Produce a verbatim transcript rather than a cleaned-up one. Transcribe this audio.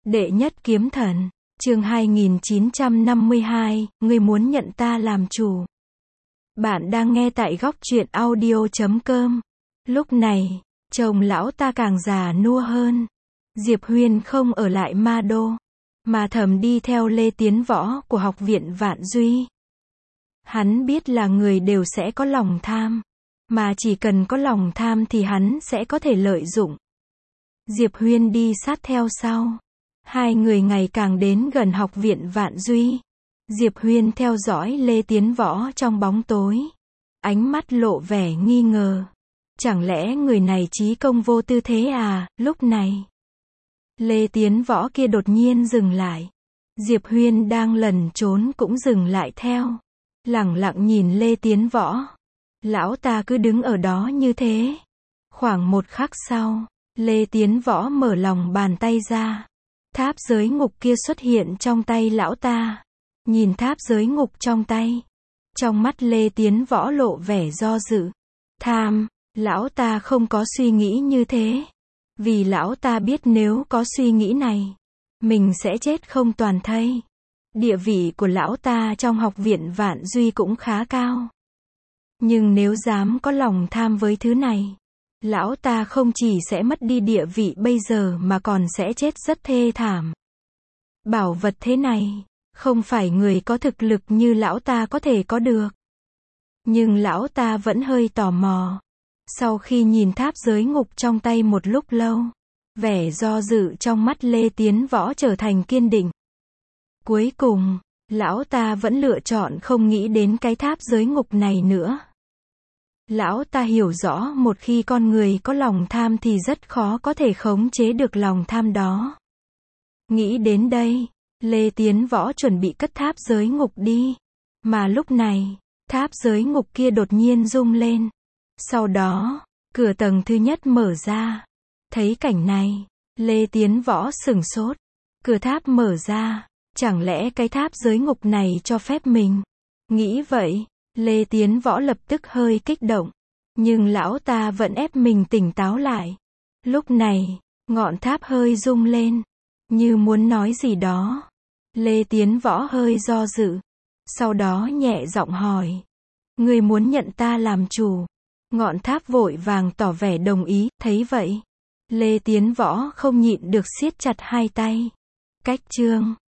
Đệ nhất kiếm thần, chương hai nghìn chín trăm năm mươi hai, ngươi muốn nhận ta làm chủ. Bạn đang nghe tại góc truyện audio chấm com. Lúc này, chồng lão ta càng già nua hơn. Diệp Huyên không ở lại Ma Đô, mà thầm đi theo Lê Tiến Võ của học viện Vạn Duy. Hắn biết là người đều sẽ có lòng tham, mà chỉ cần có lòng tham thì hắn sẽ có thể lợi dụng. Diệp Huyên đi sát theo sau. Hai người ngày càng đến gần học viện Vạn Duy. Diệp Huyên theo dõi Lê Tiến Võ trong bóng tối. Ánh mắt lộ vẻ nghi ngờ. Chẳng lẽ người này trí công vô tư thế à? Lúc này, Lê Tiến Võ kia đột nhiên dừng lại. Diệp Huyên đang lẩn trốn cũng dừng lại theo. Lẳng lặng nhìn Lê Tiến Võ. Lão ta cứ đứng ở đó như thế. Khoảng một khắc sau, Lê Tiến Võ mở lòng bàn tay ra. Tháp giới ngục kia xuất hiện trong tay lão ta. Nhìn tháp giới ngục trong tay, trong mắt Lê Tiến Võ lộ vẻ do dự. Tham, lão ta không có suy nghĩ như thế. Vì lão ta biết nếu có suy nghĩ này, mình sẽ chết không toàn thây. Địa vị của lão ta trong học viện Vạn Duy cũng khá cao. Nhưng nếu dám có lòng tham với thứ này, lão ta không chỉ sẽ mất đi địa vị bây giờ mà còn sẽ chết rất thê thảm. Bảo vật thế này, không phải người có thực lực như lão ta có thể có được. Nhưng lão ta vẫn hơi tò mò. Sau khi nhìn tháp giới ngục trong tay một lúc lâu, vẻ do dự trong mắt Lê Tiến Võ trở thành kiên định. Cuối cùng, lão ta vẫn lựa chọn không nghĩ đến cái tháp giới ngục này nữa. Lão ta hiểu rõ một khi con người có lòng tham thì rất khó có thể khống chế được lòng tham đó. Nghĩ đến đây, Lê Tiến Võ chuẩn bị cất tháp giới ngục đi. Mà lúc này, tháp giới ngục kia đột nhiên rung lên. Sau đó, cửa tầng thứ nhất mở ra. Thấy cảnh này, Lê Tiến Võ sửng sốt. Cửa tháp mở ra, chẳng lẽ cái tháp giới ngục này cho phép mình? Nghĩ vậy, Lê Tiến Võ lập tức hơi kích động. Nhưng lão ta vẫn ép mình tỉnh táo lại. Lúc này, ngọn tháp hơi rung lên, như muốn nói gì đó. Lê Tiến Võ hơi do dự. Sau đó nhẹ giọng hỏi. Ngươi muốn nhận ta làm chủ? Ngọn tháp vội vàng tỏ vẻ đồng ý. Thấy vậy, Lê Tiến Võ không nhịn được siết chặt hai tay. Cách chương